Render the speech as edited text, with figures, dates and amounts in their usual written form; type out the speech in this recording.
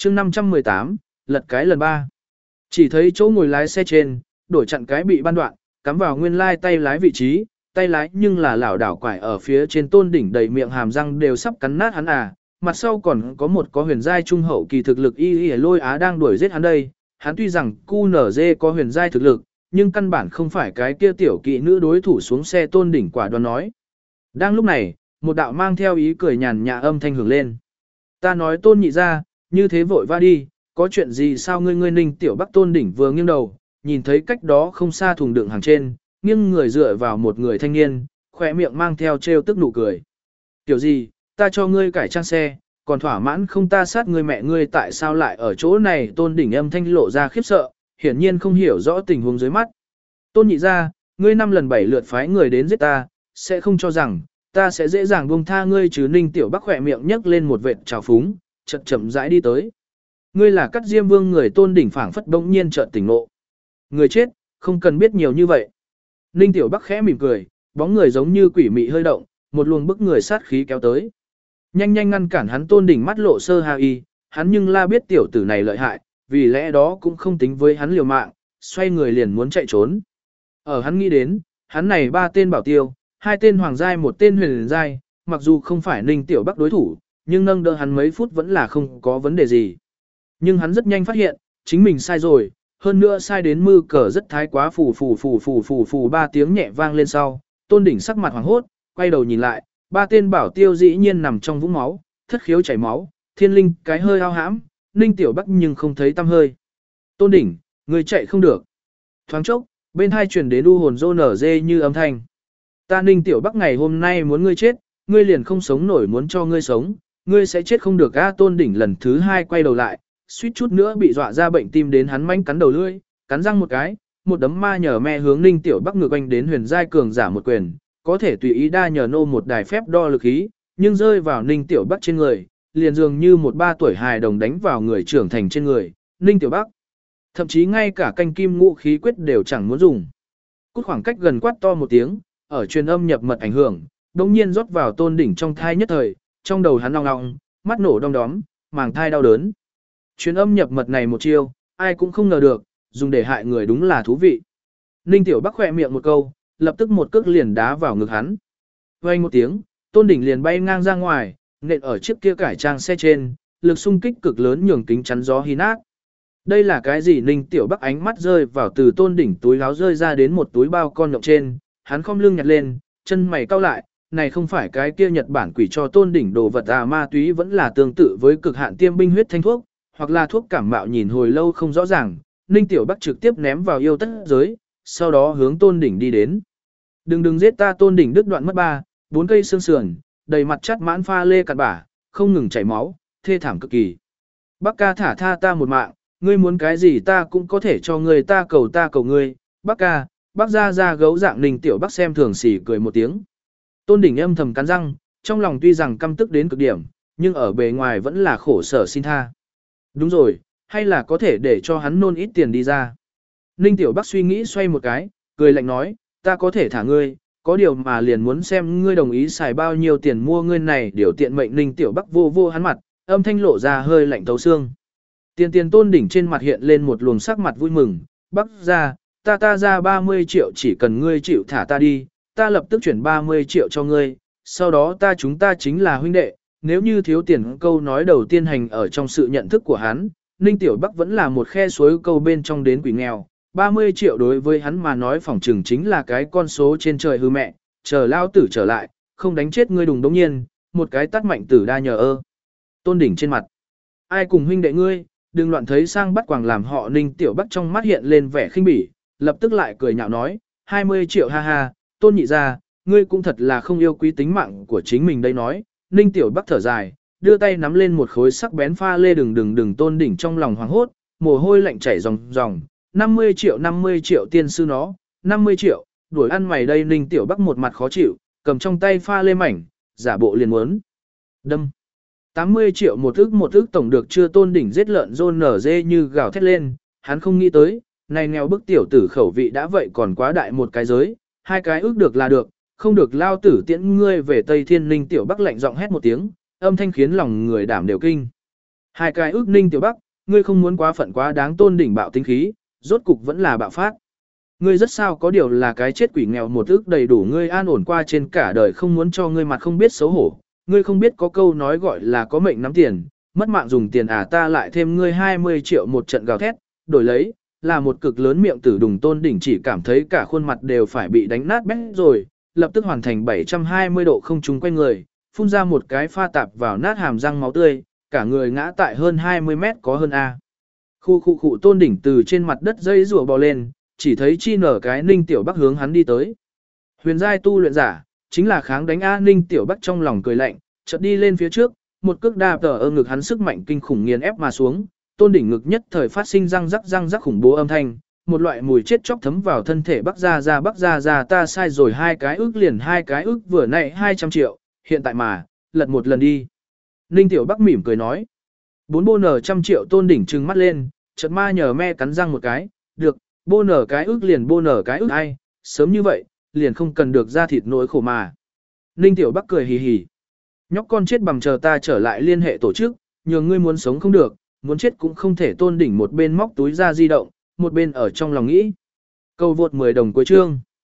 chương 518, lật cái lần 3. Chỉ thấy chỗ ngồi lái xe trên, đổi chặn cái bị ban đoạn, cắm vào nguyên lai tay lái vị trí, tay lái nhưng là lảo đảo quải ở phía trên Tôn Đỉnh đầy miệng hàm răng đều sắp cắn nát hắn à, mặt sau còn có một có huyền giai trung hậu kỳ thực lực y lôi á đang đuổi giết hắn đây, hắn tuy rằng QNZ có huyền giai thực lực, nhưng căn bản không phải cái kia tiểu kỵ nữ đối thủ xuống xe Tôn Đỉnh quả đoán nói. Đang lúc này, một đạo mang theo ý cười nhàn nhã âm thanh hưởng lên. Ta nói Tôn nhị ra, như thế vội va đi, có chuyện gì sao ngươi Ninh tiểu Bắc Tôn Đỉnh vừa nghiêng đầu, nhìn thấy cách đó không xa thùng đựng hàng trên, nghiêng người dựa vào một người thanh niên, khỏe miệng mang theo trêu tức nụ cười. Kiểu gì, ta cho ngươi cải trang xe, còn thỏa mãn không ta sát ngươi mẹ ngươi tại sao lại ở chỗ này Tôn Đỉnh âm thanh lộ ra khiếp sợ, hiển nhiên không hiểu rõ tình huống dưới mắt. Tôn nhị ra, ngươi 5 lần 7 lượt phái người đến giết ta, sẽ không cho rằng, ta sẽ dễ dàng buông tha ngươi chứ Ninh tiểu Bắc khỏe miệng nhấc lên một vệt trào phúng, chậm chậm rãi đi tới. Ngươi là Cắt Diêm Vương người Tôn Đỉnh phảng phất bỗng nhiên chợt tỉnh ngộ. Người chết, không cần biết nhiều như vậy. Ninh tiểu Bắc khẽ mỉm cười, bóng người giống như quỷ mị hơi động, một luồng bức người sát khí kéo tới. Nhanh nhanh ngăn cản hắn Tôn Đỉnh mắt lộ sơ ha y, hắn nhưng la biết tiểu tử này lợi hại, vì lẽ đó cũng không tính với hắn liều mạng, xoay người liền muốn chạy trốn. Ở hắn nghĩ đến, hắn này 3 tên bảo tiêu, 2 tên hoàng giai 1 tên huyền giai, mặc dù không phải Ninh tiểu Bắc đối thủ, nhưng nâng đỡ hắn mấy phút vẫn là không có vấn đề gì. Nhưng hắn rất nhanh phát hiện, chính mình sai rồi, hơn nữa sai đến mư cờ rất thái quá phù 3 tiếng nhẹ vang lên sau, Tôn Đỉnh sắc mặt hoảng hốt, quay đầu nhìn lại, 3 tên bảo tiêu dĩ nhiên nằm trong vũng máu, thất khiếu chảy máu, thiên linh cái hơi ao hãm, Ninh tiểu Bắc nhưng không thấy tăm hơi. Tôn Đỉnh, người chạy không được. Thoáng chốc, bên hai truyền đến u hồn rô nở dê như âm thanh. Ta Ninh tiểu Bắc ngày hôm nay muốn ngươi chết, ngươi liền không sống nổi muốn cho ngươi sống, ngươi sẽ chết không được a. Tôn Đỉnh lần thứ 2 quay đầu lại, suýt chút nữa bị dọa ra bệnh tim đến hắn manh cắn đầu lưỡi, cắn răng một cái, một đấm ma nhờ me hướng Ninh tiểu Bắc ngược anh đến huyền giai cường giả một quyền, có thể tùy ý đa nhờ nô một đài phép đo lực khí, nhưng rơi vào Ninh tiểu Bắc trên người, liền dường như một 3 tuổi hài đồng đánh vào người trưởng thành trên người, Ninh tiểu Bắc. Thậm chí ngay cả canh kim ngũ khí quyết đều chẳng muốn dùng. Cút khoảng cách gần quát to một tiếng, ở truyền âm nhập mật ảnh hưởng, đột nhiên rót vào Tôn Đỉnh trong thai nhất thời, trong đầu hắn ong ong, mắt nổ đom đóm, màng thai đau đớn. Truyền âm nhập mật này một chiêu, ai cũng không ngờ được, dùng để hại người đúng là thú vị. Ninh tiểu Bắc khỏe miệng một câu, lập tức một cước liền đá vào ngực hắn. Vang một tiếng, Tôn Đỉnh liền bay ngang ra ngoài, nện ở chiếc kia cải trang xe trên, lực xung kích cực lớn nhường kính chắn gió hí nát. Đây là cái gì? Ninh tiểu Bắc ánh mắt rơi vào từ Tôn Đỉnh túi áo rơi ra đến một túi bao con nhộng trên, hắn khom lưng nhặt lên, chân mày cau lại, này không phải cái kia Nhật Bản quỷ cho Tôn Đỉnh đồ vật à, ma túy vẫn là tương tự với cực hạn tiêm binh huyết thanh thuốc, hoặc là thuốc cảm mạo nhìn hồi lâu không rõ ràng, Ninh tiểu Bắc trực tiếp ném vào yêu tất giới, sau đó hướng Tôn Đỉnh đi đến. Đừng giết ta. Tôn Đỉnh đứt đoạn mất 4 cây xương sườn, đầy mặt chắt mãn pha lê cặn bã, không ngừng chảy máu, thê thảm cực kỳ. Bắc ca thả tha ta một mạng, ngươi muốn cái gì ta cũng có thể cho ngươi, ta cầu ngươi, Bắc ca. Bắc ra gấu dạng. Ninh tiểu Bắc xem thường xỉ cười một tiếng. Tôn Đỉnh âm thầm cắn răng, trong lòng tuy rằng căm tức đến cực điểm, nhưng ở bề ngoài vẫn là khổ sở xin tha. Đúng rồi, hay là có thể để cho hắn nôn ít tiền đi ra. Ninh tiểu Bắc suy nghĩ xoay một cái, cười lạnh nói, ta có thể thả ngươi, có điều mà liền muốn xem ngươi đồng ý xài bao nhiêu tiền mua ngươi này điều tiện mệnh. Ninh tiểu Bắc vô hắn mặt, âm thanh lộ ra hơi lạnh thấu xương. Tiền Tôn Đỉnh trên mặt hiện lên một luồng sắc mặt vui mừng, Bắc ra, ta ra 30 triệu, chỉ cần ngươi chịu thả ta đi, ta lập tức chuyển 30 triệu cho ngươi, sau đó chúng ta chính là huynh đệ. Nếu như thiếu tiền, câu nói đầu tiên hành ở trong sự nhận thức của hắn, Ninh tiểu Bắc vẫn là một khe suối câu bên trong đến quỷ nghèo, 30 triệu đối với hắn mà nói phỏng chừng chính là cái con số trên trời hư mẹ, chờ lao tử trở lại, không đánh chết ngươi đùng đống nhiên, một cái tát mạnh tử đa nhờ ơ. Tôn Đỉnh trên mặt, ai cùng huynh đệ ngươi, đừng loạn thấy sang bắt quàng làm họ. Ninh tiểu Bắc trong mắt hiện lên vẻ khinh bỉ, lập tức lại cười nhạo nói, 20 triệu ha ha, Tôn nhị ra, ngươi cũng thật là không yêu quý tính mạng của chính mình đây nói. Ninh tiểu Bắc thở dài, đưa tay nắm lên một khối sắc bén pha lê. Đừng. Tôn Đỉnh trong lòng hoảng hốt, mồ hôi lạnh chảy ròng. 50 triệu tiên sư nó, 50 triệu, đuổi ăn mày đây. Ninh tiểu Bắc một mặt khó chịu, cầm trong tay pha lê mảnh, giả bộ liền muốn đâm. 80 triệu một ức tổng được chưa? Tôn Đỉnh giết lợn rôn nở dê như gào thét lên, hắn không nghĩ tới, này nghèo bức tiểu tử khẩu vị đã vậy còn quá đại một cái giới, 2 cái ước được là được, không được lao tử tiễn ngươi về Tây Thiên. Ninh tiểu Bắc lạnh giọng hét một tiếng, âm thanh khiến lòng người đảm đều kinh. 2 cái ước Ninh Tiểu Bắc, ngươi không muốn quá phận quá đáng Tôn Đỉnh bạo tính khí, rốt cục vẫn là bạo phát. Ngươi rất sao có điều là cái chết quỷ nghèo một ước đầy đủ ngươi an ổn qua trên cả đời không muốn cho ngươi mặt không biết xấu hổ. Ngươi không biết có câu nói gọi là có mệnh nắm tiền, mất mạng dùng tiền ta lại thêm ngươi 20 triệu một trận gào thét, đổi lấy, là một cực lớn miệng tử đùng Tôn Đỉnh chỉ cảm thấy cả khuôn mặt đều phải bị đánh nát bét rồi, lập tức hoàn thành 720 độ không trung quay người, phun ra một cái pha tạp vào nát hàm răng máu tươi, cả người ngã tại hơn 20 mét có hơn A. Khu Tôn Đỉnh từ trên mặt đất dây rùa bò lên, chỉ thấy chi nở cái Ninh Tiểu Bắc hướng hắn đi tới. Huyền giai tu luyện giả, chính là kháng đánh A. Ninh Tiểu Bắc trong lòng cười lạnh, chợt đi lên phía trước, một cước đạp ở ngực hắn sức mạnh kinh khủng nghiền ép mà xuống, Tôn Đỉnh ngực nhất thời phát sinh răng rắc khủng bố âm thanh, một loại mùi chết chóc thấm vào thân thể Bắc ra ta sai rồi 2 cái ức liền 2 cái ức vừa nãy 200 triệu, hiện tại mà, lật một lần đi. Ninh Tiểu Bắc mỉm cười nói. 4 bô nở 100 triệu Tôn Đỉnh trừng mắt lên, chợt ma nhờ me cắn răng một cái, được, bô nở cái ức liền bô nở cái ức ai, sớm như vậy, liền không cần được ra thịt nỗi khổ mà. Ninh Tiểu Bắc cười hì hì. Nhóc con chết bằng chờ ta trở lại liên hệ tổ chức, nhường ngươi muốn sống không được, muốn chết cũng không thể. Tôn Đỉnh một bên móc túi ra di động, một bên ở trong lòng nghĩ. Câu vượt 10 đồng cuối chương.